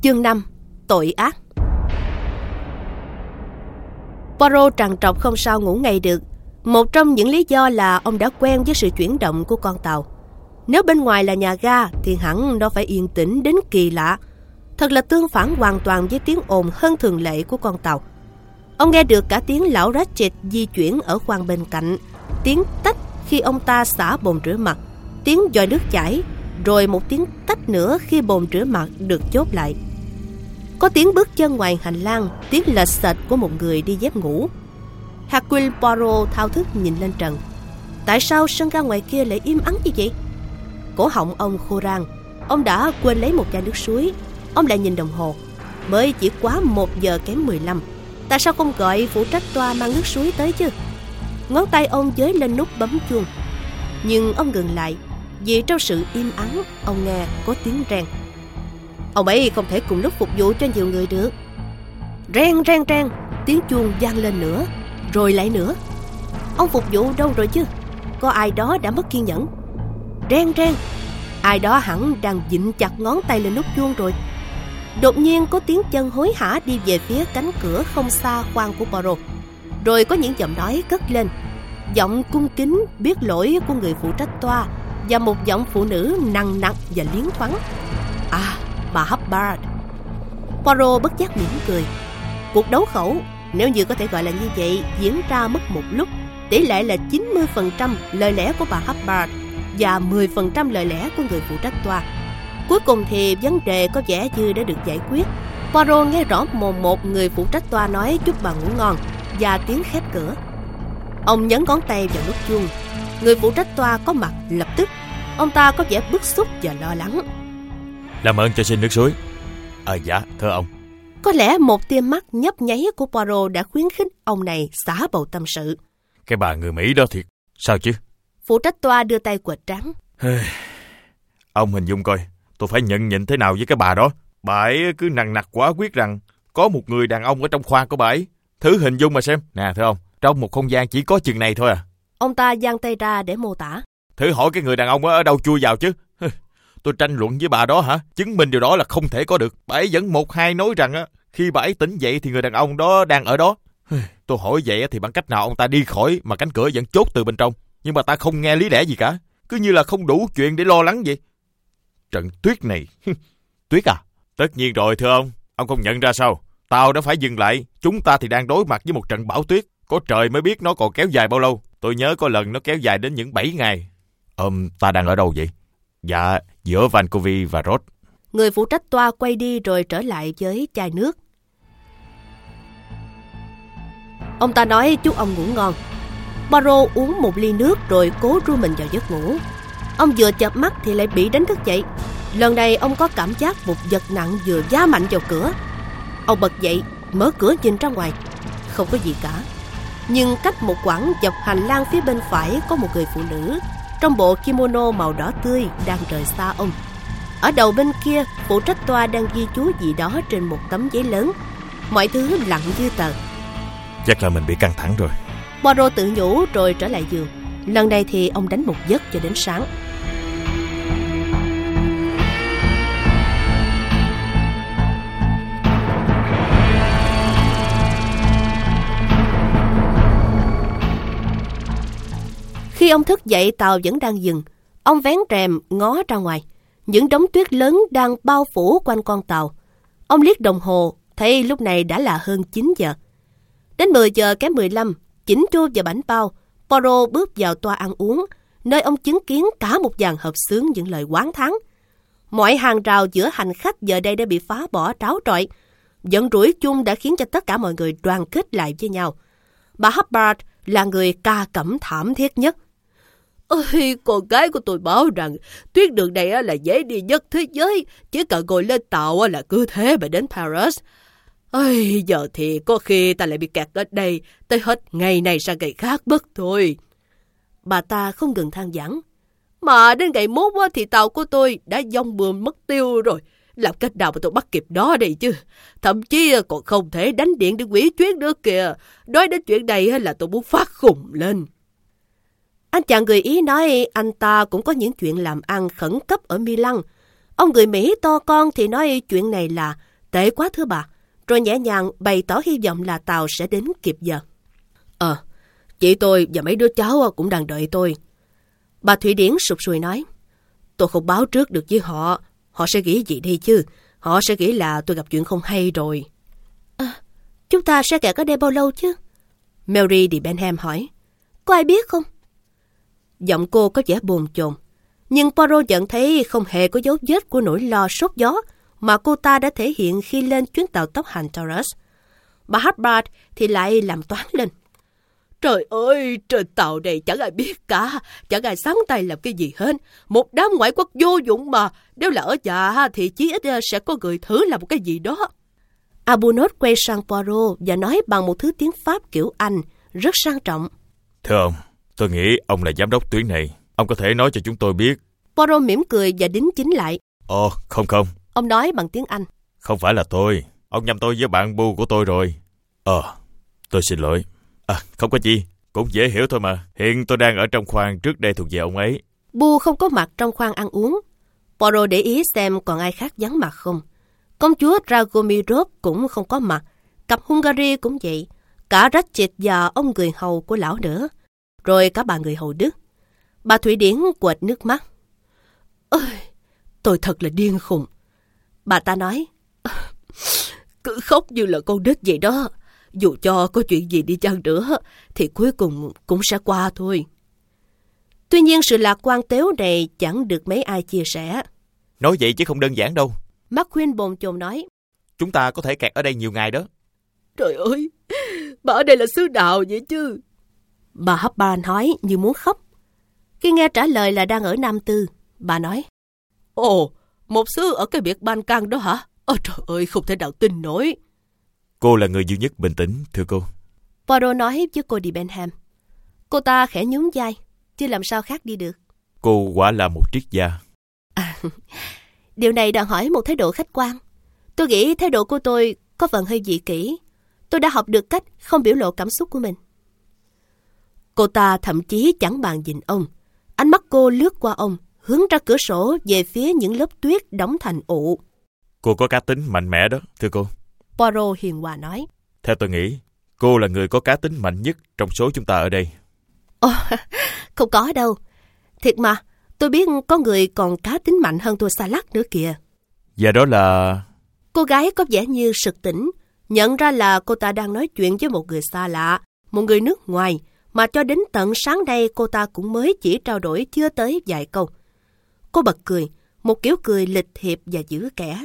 Chương 5. Tội ác. Poirot trằn trọc không sao ngủ ngay được. Một trong những lý do là ông đã quen với sự chuyển động của con tàu. Nếu bên ngoài là nhà ga thì hẳn nó phải yên tĩnh đến kỳ lạ. Thật là tương phản hoàn toàn với tiếng ồn hơn thường lệ của con tàu. Ông nghe được cả tiếng lão Ratchet di chuyển ở khoang bên cạnh, tiếng tách khi ông ta xả bồn rửa mặt, tiếng dòi nước chảy, rồi một tiếng tách nữa khi bồn rửa mặt được chốt lại. Có tiếng bước chân ngoài hành lang, tiếng lệch xệch của một người đi dép ngủ. Hercule Poirot thao thức nhìn lên trần. Tại sao sân ga ngoài kia lại im ắng như vậy? Cổ họng ông khô rang. Ông đã quên lấy một chai nước suối. Ông lại nhìn đồng hồ. Mới chỉ quá 1 giờ kém 15. Tại sao không gọi phụ trách toa mang nước suối tới chứ? Ngón tay ông với lên nút bấm chuông. Nhưng ông ngừng lại, vì trong sự im ắng ông nghe có tiếng reng. Ông ấy không thể cùng lúc phục vụ cho nhiều người được. Reng reng reng, tiếng chuông vang lên nữa, rồi lại nữa. Ông phục vụ đâu rồi chứ? Có ai đó đã mất kiên nhẫn. Reng reng, ai đó hẳn đang vịn chặt ngón tay lên nút chuông rồi. Đột nhiên có tiếng chân hối hả đi về phía cánh cửa không xa khoang của Poirot. Rồi có những giọng nói cất lên, giọng cung kính biết lỗi của người phụ trách toa, và một giọng phụ nữ nặng nặc và liến thoáng. À, bà Hubbard. Poirot bất giác mỉm cười. Cuộc đấu khẩu, nếu như có thể gọi là như vậy, diễn ra mất một lúc. Tỷ lệ là 90% lời lẽ của bà Hubbard và 10% lời lẽ của người phụ trách toa. Cuối cùng thì vấn đề có vẻ như đã được giải quyết. Poirot nghe rõ mồn một người phụ trách toa nói chúc bà ngủ ngon và tiếng khép cửa. Ông nhấn ngón tay vào nút chuông. Người phụ trách toa có mặt lập tức. Ông ta có vẻ bức xúc và lo lắng. Làm ơn cho xin nước suối. Dạ thưa ông. Có lẽ một tia mắt nhấp nháy của Poirot đã khuyến khích ông này xả bầu tâm sự. Cái bà người Mỹ đó thiệt. Sao chứ? Phụ trách toa đưa tay quệt trắng. Ông hình dung coi, tôi phải nhận nhịn thế nào với cái bà đó. Bà ấy cứ nằng nặc quả quyết rằng có một người đàn ông ở trong khoang của bà ấy. Thử hình dung mà xem. Nè thưa ông, trong một không gian chỉ có chừng này thôi à. Ông ta giang tay ra để mô tả. Thử hỏi cái người đàn ông ở đâu chui vào chứ. Tôi tranh luận với bà đó hả? Chứng minh điều đó là không thể có được. Bà ấy vẫn một hai nói rằng khi bà ấy tỉnh dậy thì người đàn ông đó đang ở đó. Tôi hỏi vậy thì bằng cách nào ông ta đi khỏi mà cánh cửa vẫn chốt từ bên trong, nhưng mà ta không nghe lý lẽ gì cả, cứ như là không đủ chuyện để lo lắng vậy. Trận tuyết này. Tuyết à? Tất nhiên rồi thưa ông không nhận ra sao? Tàu đã phải dừng lại, chúng ta thì đang đối mặt với một trận bão tuyết. Có trời mới biết nó còn kéo dài bao lâu. Tôi nhớ có lần nó kéo dài đến những 7 ngày. Ta đang ở đâu vậy? Dạ, giữa Vancouver và Rhodes. Người phụ trách toa quay đi rồi trở lại với chai nước. Ông ta nói chúc ông ngủ ngon. Poirot uống một ly nước rồi cố ru mình vào giấc ngủ. Ông vừa chợp mắt thì lại bị đánh thức dậy. Lần này ông có cảm giác một vật nặng vừa giáng mạnh vào cửa. Ông bật dậy, mở cửa nhìn ra ngoài. Không có gì cả. Nhưng cách một quãng dọc hành lang phía bên phải có một người phụ nữ trong bộ kimono màu đỏ tươi đang rời xa ông. Ở đầu bên kia, phụ trách toa đang ghi chú gì đó trên một tấm giấy lớn. Mọi thứ lặng như tờ. Chắc là mình bị căng thẳng rồi. Poirot tự nhủ rồi trở lại giường. Lần này thì ông đánh một giấc cho đến sáng. Khi ông thức dậy, tàu vẫn đang dừng. Ông vén rèm ngó ra ngoài. Những đống tuyết lớn đang bao phủ quanh con tàu. Ông liếc đồng hồ, thấy lúc này đã là hơn 9 giờ. Đến 10 giờ kém 15, chỉnh chu và bánh bao, Poirot bước vào toa ăn uống, nơi ông chứng kiến cả một dàn hợp xướng những lời oán thán. Mọi hàng rào giữa hành khách giờ đây đã bị phá bỏ tráo trọi. Giận rủi chung đã khiến cho tất cả mọi người đoàn kết lại với nhau. Bà Hubbard là người ca cẩm thảm thiết nhất. Ôi, con gái của tôi báo rằng tuyết đường này là dễ đi nhất thế giới. Chỉ cần ngồi lên tàu là cứ thế mà đến Paris. Ôi, giờ thì có khi ta lại bị kẹt ở đây tới hết ngày này sang ngày khác mất thôi. Bà ta không ngừng than vãn. Mà đến ngày mốt thì tàu của tôi đã vong bùm mất tiêu rồi. Làm cách nào mà tôi bắt kịp đó đây chứ? Thậm chí còn không thể đánh điện để hủy chuyến nữa kìa. Nói đến chuyện này là tôi muốn phát khùng lên. Anh chàng người Ý nói anh ta cũng có những chuyện làm ăn khẩn cấp ở Milan. Ông người Mỹ to con thì nói chuyện này là Tệ quá thưa bà. Rồi nhẹ nhàng bày tỏ hy vọng là tàu sẽ đến kịp giờ. Chị tôi và mấy đứa cháu cũng đang đợi tôi. Bà Thụy Điển sụt sùi nói. Tôi không báo trước được với họ. Họ sẽ nghĩ gì đi chứ? Họ sẽ nghĩ là tôi gặp chuyện không hay rồi. Chúng ta sẽ kẹt ở đây bao lâu chứ? Mary de Benham hỏi. Có ai biết không? Giọng cô có vẻ bồn chồn. Nhưng Poirot nhận thấy không hề có dấu vết của nỗi lo sốt gió mà cô ta đã thể hiện khi lên chuyến tàu tốc hành Taurus. Bà Hubbard thì lại làm toán lên. Trời ơi, trên tàu này chẳng ai biết cả, chẳng ai sáng tay làm cái gì hết. Một đám ngoại quốc vô dụng mà, nếu là ở nhà thì chí ít sẽ có người thử làm một cái gì đó. Arbuthnot quay sang Poirot và nói bằng một thứ tiếng Pháp kiểu Anh, rất sang trọng. Thưa ông, tôi nghĩ ông là giám đốc tuyến này. Ông có thể nói cho chúng tôi biết. Poirot mỉm cười và đính chính lại. Không. Ông nói bằng tiếng Anh. Không phải là tôi. Ông nhầm tôi với bạn Bu của tôi rồi. Tôi xin lỗi. Không có gì. Cũng dễ hiểu thôi mà. Hiện tôi đang ở trong khoang trước đây thuộc về ông ấy. Bu không có mặt trong khoang ăn uống. Poirot để ý xem còn ai khác vắng mặt không. Công chúa Dragomirov cũng không có mặt. Cặp Hungary cũng vậy. Cả Ratchet và ông người hầu của lão nữa. Rồi cả bà người hầu Đức. Bà Thụy Điển quệt nước mắt. Ôi, tôi thật là điên khùng. Bà ta nói. Cứ khóc như là con nít vậy đó. Dù cho có chuyện gì đi chăng nữa thì cuối cùng cũng sẽ qua thôi. Tuy nhiên sự lạc quan tếu này chẳng được mấy ai chia sẻ. Nói vậy chứ không đơn giản đâu. McQueen bồn chồn nói. Chúng ta có thể kẹt ở đây nhiều ngày đó. Trời ơi, bà ở đây là xứ nào vậy chứ? Bà Hubbard nói như muốn khóc. Khi nghe trả lời là đang ở Nam Tư, bà nói. Một xứ ở cái biệt Ban Căng đó hả? Trời ơi, không thể nào tin nổi. Cô là người duy nhất bình tĩnh, thưa cô. Poirot nói với cô de Benham. Cô ta khẽ nhún vai, chứ làm sao khác đi được. Cô quả là một triết gia. Điều này đòi hỏi một thái độ khách quan. Tôi nghĩ thái độ của tôi có phần hơi dị kỷ. Tôi đã học được cách không biểu lộ cảm xúc của mình. Cô ta thậm chí chẳng bàn nhìn ông. Ánh mắt cô lướt qua ông, hướng ra cửa sổ về phía những lớp tuyết đóng thành ụ. Cô có cá tính mạnh mẽ đó, thưa cô. Poirot hiền hòa nói. Theo tôi nghĩ, cô là người có cá tính mạnh nhất trong số chúng ta ở đây. Không có đâu. Thiệt mà, tôi biết có người còn cá tính mạnh hơn tôi xa lắc nữa kìa. Và đó là... Cô gái có vẻ như sực tỉnh, nhận ra là cô ta đang nói chuyện với một người xa lạ, một người nước ngoài, mà cho đến tận sáng nay cô ta cũng mới chỉ trao đổi chưa tới vài câu. Cô bật cười, một kiểu cười lịch thiệp và giữ kẻ.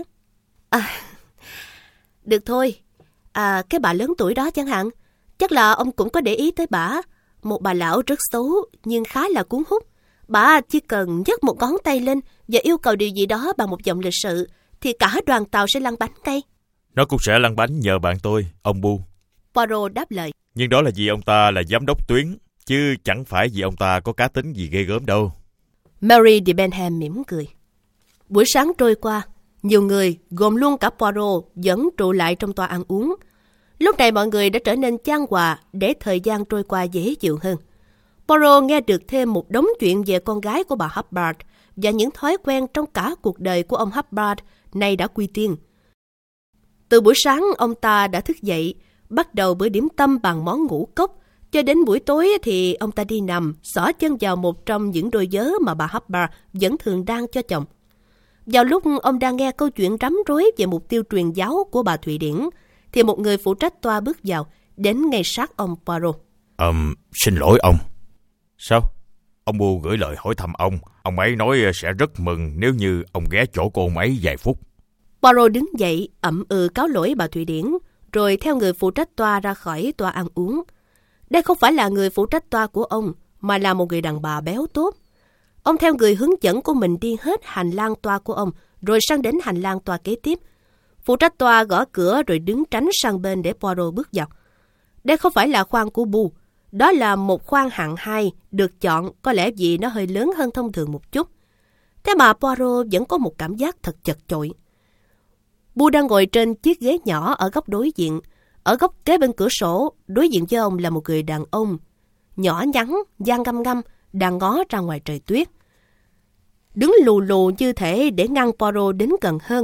Được thôi. Cái bà lớn tuổi đó chẳng hạn, chắc là ông cũng có để ý tới bà. Một bà lão rất xấu nhưng khá là cuốn hút. Bà chỉ cần nhấc một ngón tay lên và yêu cầu điều gì đó bằng một giọng lịch sự thì cả đoàn tàu sẽ lăn bánh ngay. Nó cũng sẽ lăn bánh nhờ bạn tôi, ông Bu. Poirot đáp lời. Nhưng đó là vì ông ta là giám đốc tuyến, chứ chẳng phải vì ông ta có cá tính gì ghê gớm đâu. Mary de Benham mỉm cười. Buổi sáng trôi qua, nhiều người, gồm luôn cả Poirot, vẫn trụ lại trong toa ăn uống. Lúc này mọi người đã trở nên chan hòa để thời gian trôi qua dễ chịu hơn. Poirot nghe được thêm một đống chuyện về con gái của bà Hubbard và những thói quen trong cả cuộc đời của ông Hubbard nay đã quy tiên. Từ buổi sáng ông ta đã thức dậy, bắt đầu bữa điểm tâm bằng món ngũ cốc, cho đến buổi tối thì ông ta đi nằm, xỏ chân vào một trong những đôi vớ mà bà Hubbard vẫn thường đan cho chồng. Vào lúc ông đang nghe câu chuyện rắm rối về mục tiêu truyền giáo của bà Thụy Điển, thì một người phụ trách toa bước vào, đến ngay sát ông Poirot. Xin lỗi ông. Sao? Ông Bu gửi lời hỏi thăm ông. Ông ấy nói sẽ rất mừng nếu như ông ghé chỗ cô ông ấy vài phút. Poirot đứng dậy, ậm cáo lỗi bà Thụy Điển, rồi theo người phụ trách toa ra khỏi toa ăn uống. Đây không phải là người phụ trách toa của ông, mà là một người đàn bà béo tốt. Ông theo người hướng dẫn của mình đi hết hành lang toa của ông, rồi sang đến hành lang toa kế tiếp. Phụ trách toa gõ cửa rồi đứng tránh sang bên để Poirot bước vào. Đây không phải là khoang của Bu. Đó là một khoang hạng 2 được chọn có lẽ vì nó hơi lớn hơn thông thường một chút. Thế mà Poirot vẫn có một cảm giác thật chật chội. Bu đang ngồi trên chiếc ghế nhỏ ở góc đối diện. Ở góc kế bên cửa sổ, đối diện với ông là một người đàn ông nhỏ nhắn, da ngăm ngăm, đang ngó ra ngoài trời tuyết. Đứng lù lù như thể để ngăn Poirot đến gần hơn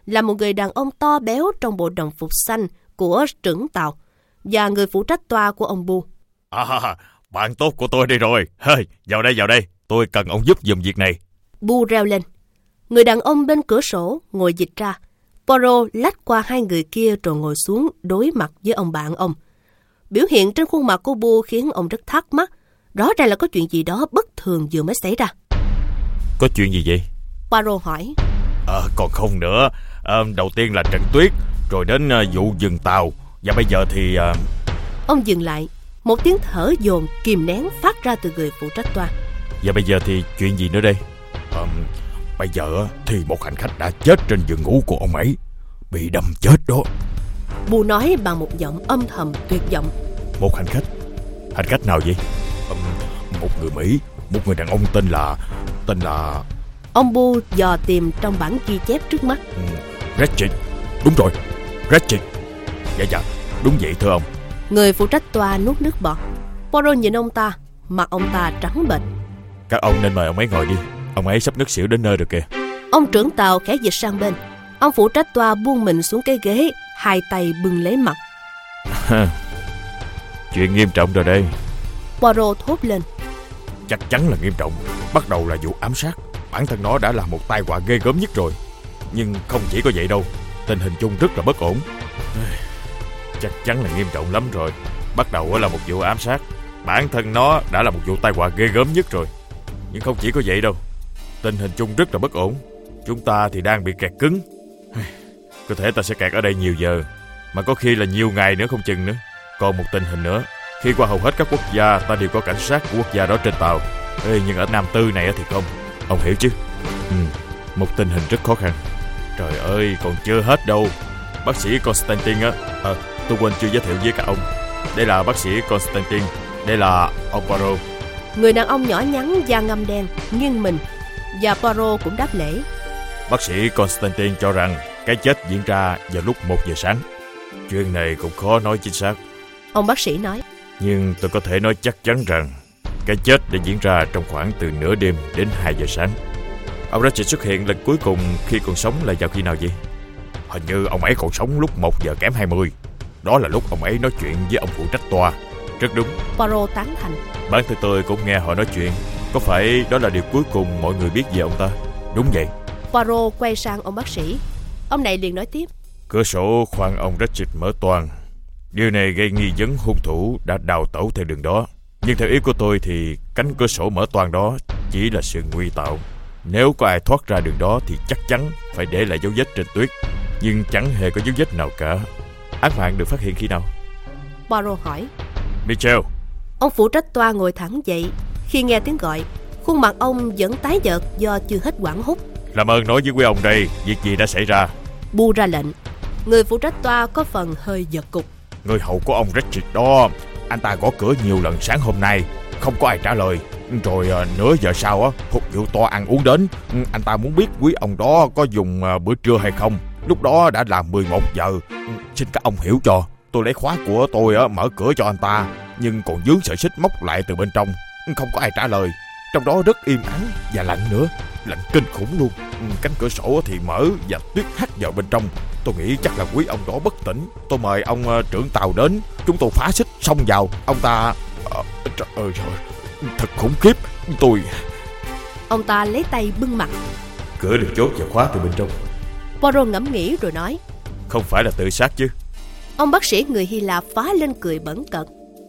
là một người đàn ông to béo trong bộ đồng phục xanh của trưởng tàu và người phụ trách toa của ông Bu. Bạn tốt của tôi đây rồi. Vào đây, tôi cần ông giúp giùm việc này. Bu reo lên. Người đàn ông bên cửa sổ ngồi dịch ra. Poirot lách qua hai người kia rồi ngồi xuống đối mặt với ông bạn ông. Biểu hiện trên khuôn mặt của Bu khiến ông rất thắc mắc. Rõ ràng là có chuyện gì đó bất thường vừa mới xảy ra. Có chuyện gì vậy? Poirot hỏi. Còn không nữa. Đầu tiên là trận tuyết, rồi đến vụ dừng tàu, và bây giờ thì... Ông dừng lại. Một tiếng thở dồn kìm nén phát ra từ người phụ trách toa. Và bây giờ thì chuyện gì nữa đây? Bây giờ thì một hành khách đã chết trên giường ngủ của ông ấy, bị đâm chết đó. Bu nói bằng một giọng âm thầm tuyệt vọng. Một hành khách? Hành khách nào vậy? Một người Mỹ, một người đàn ông tên là... Ông Bu dò tìm trong bản ghi chép trước mắt. Ratchet. Đúng rồi, Ratchet. Dạ, đúng vậy thưa ông. Người phụ trách toa nuốt nước bọt. Poirot nhìn ông ta, mặt ông ta trắng bệch. Các ông nên mời ông ấy ngồi đi. Ông ấy sắp ngất xỉu đến nơi rồi kìa. Ông trưởng tàu khẽ dịch sang bên. Ông phụ trách toa buông mình xuống cái ghế, hai tay bưng lấy mặt. Chuyện nghiêm trọng rồi đây. Poirot thốt lên. Chắc chắn là nghiêm trọng. Bắt đầu là vụ ám sát. Bản thân nó đã là một tai họa ghê gớm nhất rồi. Nhưng không chỉ có vậy đâu. Tình hình chung rất là bất ổn. Chắc chắn là nghiêm trọng lắm rồi. Bắt đầu là một vụ ám sát. Bản thân nó đã là một vụ tai họa ghê gớm nhất rồi. Nhưng không chỉ có vậy đâu. Tình hình chung rất là bất ổn. Chúng ta thì đang bị kẹt cứng. Có thể ta sẽ kẹt ở đây nhiều giờ, mà có khi là nhiều ngày nữa không chừng nữa. Còn một tình hình nữa. Khi qua hầu hết các quốc gia, ta đều có cảnh sát của quốc gia đó trên tàu. Nhưng ở Nam Tư này thì không. Ông hiểu chứ? Một tình hình rất khó khăn. Trời ơi, còn chưa hết đâu. Bác sĩ Constantine á. Tôi quên chưa giới thiệu với các ông. Đây là bác sĩ Constantine. Đây là ông Poirot. Người đàn ông nhỏ nhắn da ngăm đen nghiêng mình, và Poirot cũng đáp lễ. Bác sĩ Constantine cho rằng cái chết diễn ra vào lúc 1 giờ sáng. Chuyện này cũng khó nói chính xác, ông bác sĩ nói. Nhưng tôi có thể nói chắc chắn rằng cái chết đã diễn ra trong khoảng từ nửa đêm đến 2 giờ sáng. Ông Ratchet xuất hiện lần cuối cùng khi còn sống là vào khi nào vậy? Hình như ông ấy còn sống lúc 1 giờ kém 20. Đó là lúc ông ấy nói chuyện với ông phụ trách toa. Rất đúng. Poirot tán thành. Bản thân tôi cũng nghe họ nói chuyện. Có phải đó là điều cuối cùng mọi người biết về ông ta? Đúng vậy. Poirot quay sang ông bác sĩ. Ông này liền nói tiếp. Cửa sổ khoang ông Ratchet mở toang. Điều này gây nghi vấn hung thủ đã đào tẩu theo đường đó. Nhưng theo ý của tôi thì cánh cửa sổ mở toang đó chỉ là sự nguy tạo. Nếu có ai thoát ra đường đó thì chắc chắn phải để lại dấu vết trên tuyết. Nhưng chẳng hề có dấu vết nào cả. Án mạng được phát hiện khi nào? Poirot hỏi. Michel. Ông phụ trách toa ngồi thẳng dậy. Khi nghe tiếng gọi, khuôn mặt ông vẫn tái nhợt do chưa hết hoảng hốt. Làm ơn nói với quý ông đây, việc gì đã xảy ra? Bu ra lệnh. Người phụ trách toa có phần hơi giật cục. Người hầu của ông Ratchet đó, anh ta gõ cửa nhiều lần sáng hôm nay, không có ai trả lời. Rồi nửa giờ sau á, phục vụ toa ăn uống đến. Anh ta muốn biết quý ông đó có dùng bữa trưa hay không. Lúc đó đã là 11 giờ. Xin các ông hiểu cho. Tôi lấy khóa của tôi á, mở cửa cho anh ta, nhưng còn vướng sợi xích móc lại từ bên trong. Không có ai trả lời. Trong đó rất im ắng và lạnh nữa. Lạnh kinh khủng luôn. Cánh cửa sổ thì mở và tuyết hắt vào bên trong. Tôi nghĩ chắc là quý ông đó bất tỉnh. Tôi mời ông trưởng tàu đến. Chúng tôi phá xích xông vào. Ông ta... trời ơi, thật khủng khiếp. Ông ta lấy tay bưng mặt. Cửa được chốt và khóa từ bên trong. Poirot ngẫm nghĩ rồi nói. Không phải là tự sát chứ? Ông bác sĩ người Hy Lạp phá lên cười bẩn cợt.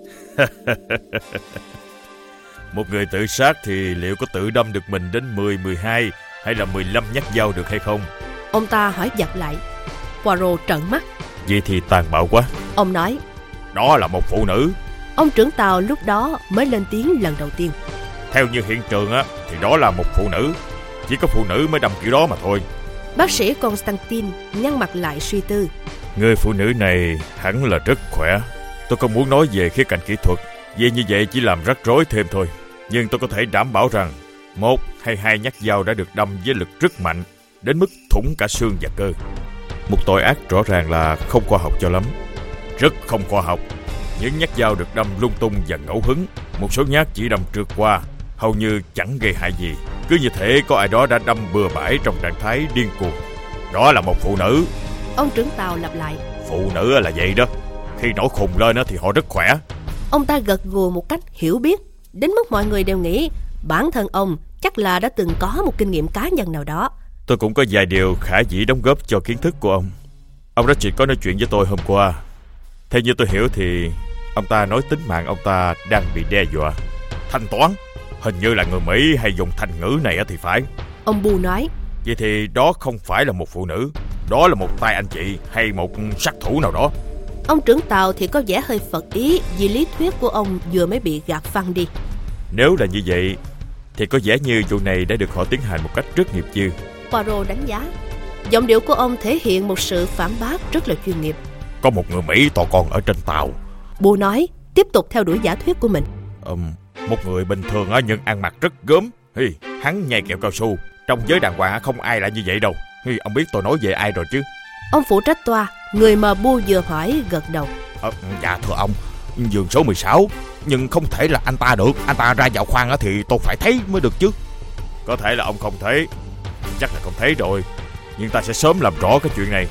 Một người tự sát thì liệu có tự đâm được mình đến 10, 12 hay là 15 nhát dao được hay không? Ông ta hỏi giặt lại. Poirot trợn mắt. Vậy thì tàn bạo quá. Ông nói. Đó là một phụ nữ. Ông trưởng tàu lúc đó mới lên tiếng lần đầu tiên. Theo như hiện trường á, thì đó là một phụ nữ. Chỉ có phụ nữ mới đâm kiểu đó mà thôi. Bác sĩ Constantine nhăn mặt lại suy tư. Người phụ nữ này hẳn là rất khỏe. Tôi không muốn nói về khía cạnh kỹ thuật, vì như vậy chỉ làm rắc rối thêm thôi. Nhưng tôi có thể đảm bảo rằng 1 hay 2 nhát dao đã được đâm với lực rất mạnh, đến mức thủng cả xương và cơ. Một tội ác rõ ràng là không khoa học cho lắm. Rất không khoa học. Những nhát dao được đâm lung tung và ngẫu hứng. Một số nhát chỉ đâm trượt qua, hầu như chẳng gây hại gì. Cứ như thể có ai đó đã đâm bừa bãi trong trạng thái điên cuồng. Đó là một phụ nữ. Ông trưởng tàu lặp lại. Phụ nữ là vậy đó, khi nổi khùng lên thì họ rất khỏe. Ông ta gật gù một cách hiểu biết, đến mức mọi người đều nghĩ bản thân ông chắc là đã từng có một kinh nghiệm cá nhân nào đó. Tôi cũng có vài điều khả dĩ đóng góp cho kiến thức của ông. Ông đó chỉ có nói chuyện với tôi hôm qua. Theo như tôi hiểu thì ông ta nói tính mạng ông ta đang bị đe dọa. Thanh toán, hình như là người Mỹ hay dùng thành ngữ này thì phải. Ông Bu nói. Vậy thì đó không phải là một phụ nữ, đó là một tay anh chị hay một sát thủ nào đó. Ông trưởng tàu thì có vẻ hơi phật ý vì lý thuyết của ông vừa mới bị gạt phăng đi. Nếu là như vậy thì có vẻ như vụ này đã được họ tiến hành một cách rất nghiệp dư. Poirot đánh giá. Giọng điệu của ông thể hiện một sự phản bác rất là chuyên nghiệp. Có một người Mỹ to con ở trên tàu, Bu nói, tiếp tục theo đuổi giả thuyết của mình. Một người bình thường nhưng ăn mặc rất gớm. Hắn nhai kẹo cao su. Trong giới đàng hoàng không ai lại như vậy đâu. Ông biết tôi nói về ai rồi chứ? Ông phụ trách toa, người mà Bu vừa hỏi, gật đầu. Dạ thưa ông, giường số 16. Nhưng không thể là anh ta được. Anh ta ra vào khoang thì tôi phải thấy mới được chứ. Có thể là ông không thấy, chắc là không thấy rồi. Nhưng ta sẽ sớm làm rõ cái chuyện này.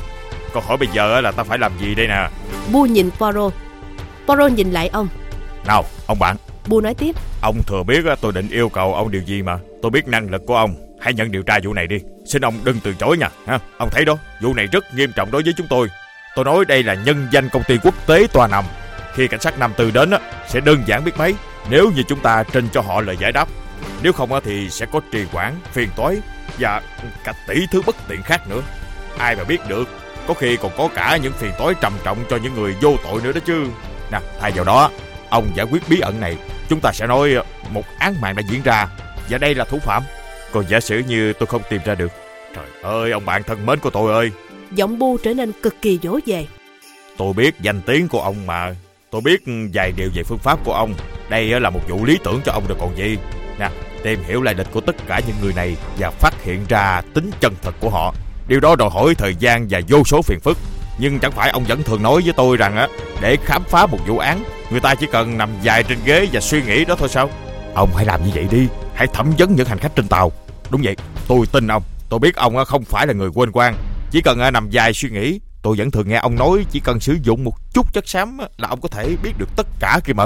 Câu hỏi bây giờ là ta phải làm gì đây nè? Bu nhìn Poirot. Poirot nhìn lại ông. Nào ông bạn. Bu nói tiếp. Ông thừa biết tôi định yêu cầu ông điều gì mà. Tôi biết năng lực của ông. Hãy nhận điều tra vụ này đi. Xin ông đừng từ chối nha. Ông thấy đó, vụ này rất nghiêm trọng đối với chúng tôi. Tôi nói đây là nhân danh công ty quốc tế Toa Nằm. Khi cảnh sát Nam Tư đến sẽ đơn giản biết mấy. Nếu như chúng ta trình cho họ lời giải đáp. Nếu không thì sẽ có trì hoãn, phiền toái và cả tỷ thứ bất tiện khác nữa. Ai mà biết được, có khi còn có cả những phiền toái trầm trọng cho những người vô tội nữa đó chứ. Nè, thay vào đó, ông giải quyết bí ẩn này, chúng ta sẽ nói một án mạng đã diễn ra và đây là thủ phạm. Còn giả sử như tôi không tìm ra được. Trời ơi, ông bạn thân mến của tôi ơi. Giọng Bu trở nên cực kỳ dỗ về. Tôi biết danh tiếng của ông mà. Tôi biết vài điều về phương pháp của ông. Đây là một vụ lý tưởng cho ông được còn gì. Nè, tìm hiểu lại lịch của tất cả những người này và phát hiện ra tính chân thật của họ. Điều đó đòi hỏi thời gian và vô số phiền phức. Nhưng chẳng phải ông vẫn thường nói với tôi rằng để khám phá một vụ án, người ta chỉ cần nằm dài trên ghế và suy nghĩ đó thôi sao? Ông hãy làm như vậy đi. Hãy thẩm vấn những hành khách trên tàu. Đúng vậy, tôi tin ông. Tôi biết ông không phải là người quên quan. Chỉ cần nằm dài suy nghĩ. Tôi vẫn thường nghe ông nói chỉ cần sử dụng một chút chất xám là ông có thể biết được tất cả kia mà.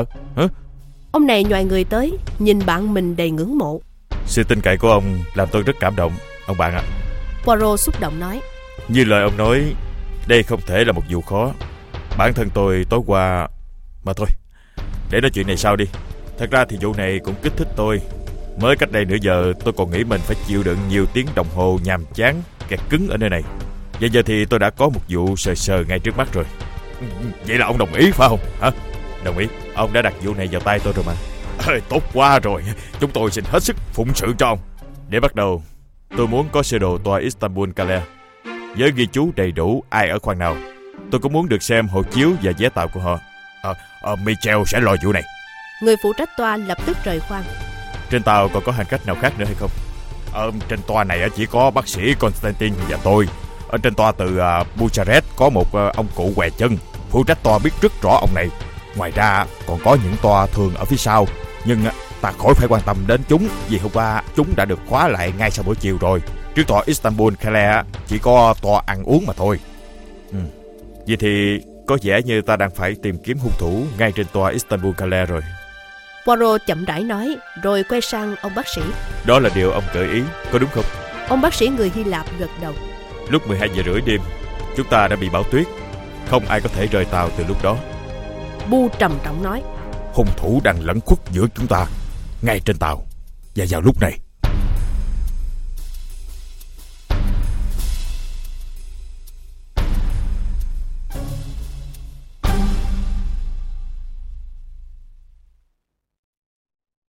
Ông này nhoài người tới, nhìn bạn mình đầy ngưỡng mộ. Sự tin cậy của ông làm tôi rất cảm động, ông bạn ạ. Poirot xúc động nói. Như lời ông nói, đây không thể là một vụ khó. Bản thân tôi tối qua... Mà thôi, để nói chuyện này sau đi. Thật ra thì vụ này cũng kích thích tôi. Mới cách đây nửa giờ tôi còn nghĩ mình phải chịu đựng nhiều tiếng đồng hồ nhàm chán, kẹt cứng ở nơi này. Bây giờ thì tôi đã có một vụ sờ sờ ngay trước mắt rồi. Vậy là ông đồng ý phải không? Hả? Đồng ý. Ông đã đặt vụ này vào tay tôi rồi mà. Tốt quá rồi. Chúng tôi xin hết sức phụng sự cho ông. Để bắt đầu, tôi muốn có sơ đồ toa Istanbul Calais với ghi chú đầy đủ ai ở khoang nào. Tôi cũng muốn được xem hộ chiếu và vé tàu của họ. Michel sẽ lo vụ này. Người phụ trách toa lập tức rời khoang. Trên tàu còn có hành khách nào khác nữa hay không? Trên toa này chỉ có bác sĩ Constantine và tôi. Ở trên toa từ Bucharest có một ông cụ què chân. Phụ trách toa biết rất rõ ông này. Ngoài ra còn có những toa thường ở phía sau. Nhưng ta khỏi phải quan tâm đến chúng, vì hôm qua chúng đã được khóa lại ngay sau buổi chiều rồi. Trước toa Istanbul Calais chỉ có toa ăn uống mà thôi. Vậy thì có vẻ như ta đang phải tìm kiếm hung thủ ngay trên toa Istanbul Calais rồi. Poirot chậm rãi nói, rồi quay sang ông bác sĩ. Đó là điều ông gợi ý, có đúng không? Ông bác sĩ người Hy Lạp gật đầu. Lúc 12 giờ rưỡi đêm, chúng ta đã bị bão tuyết. Không ai có thể rời tàu từ lúc đó. Bu trầm trọng nói. Hung thủ đang lẩn khuất giữa chúng ta, ngay trên tàu và vào lúc này.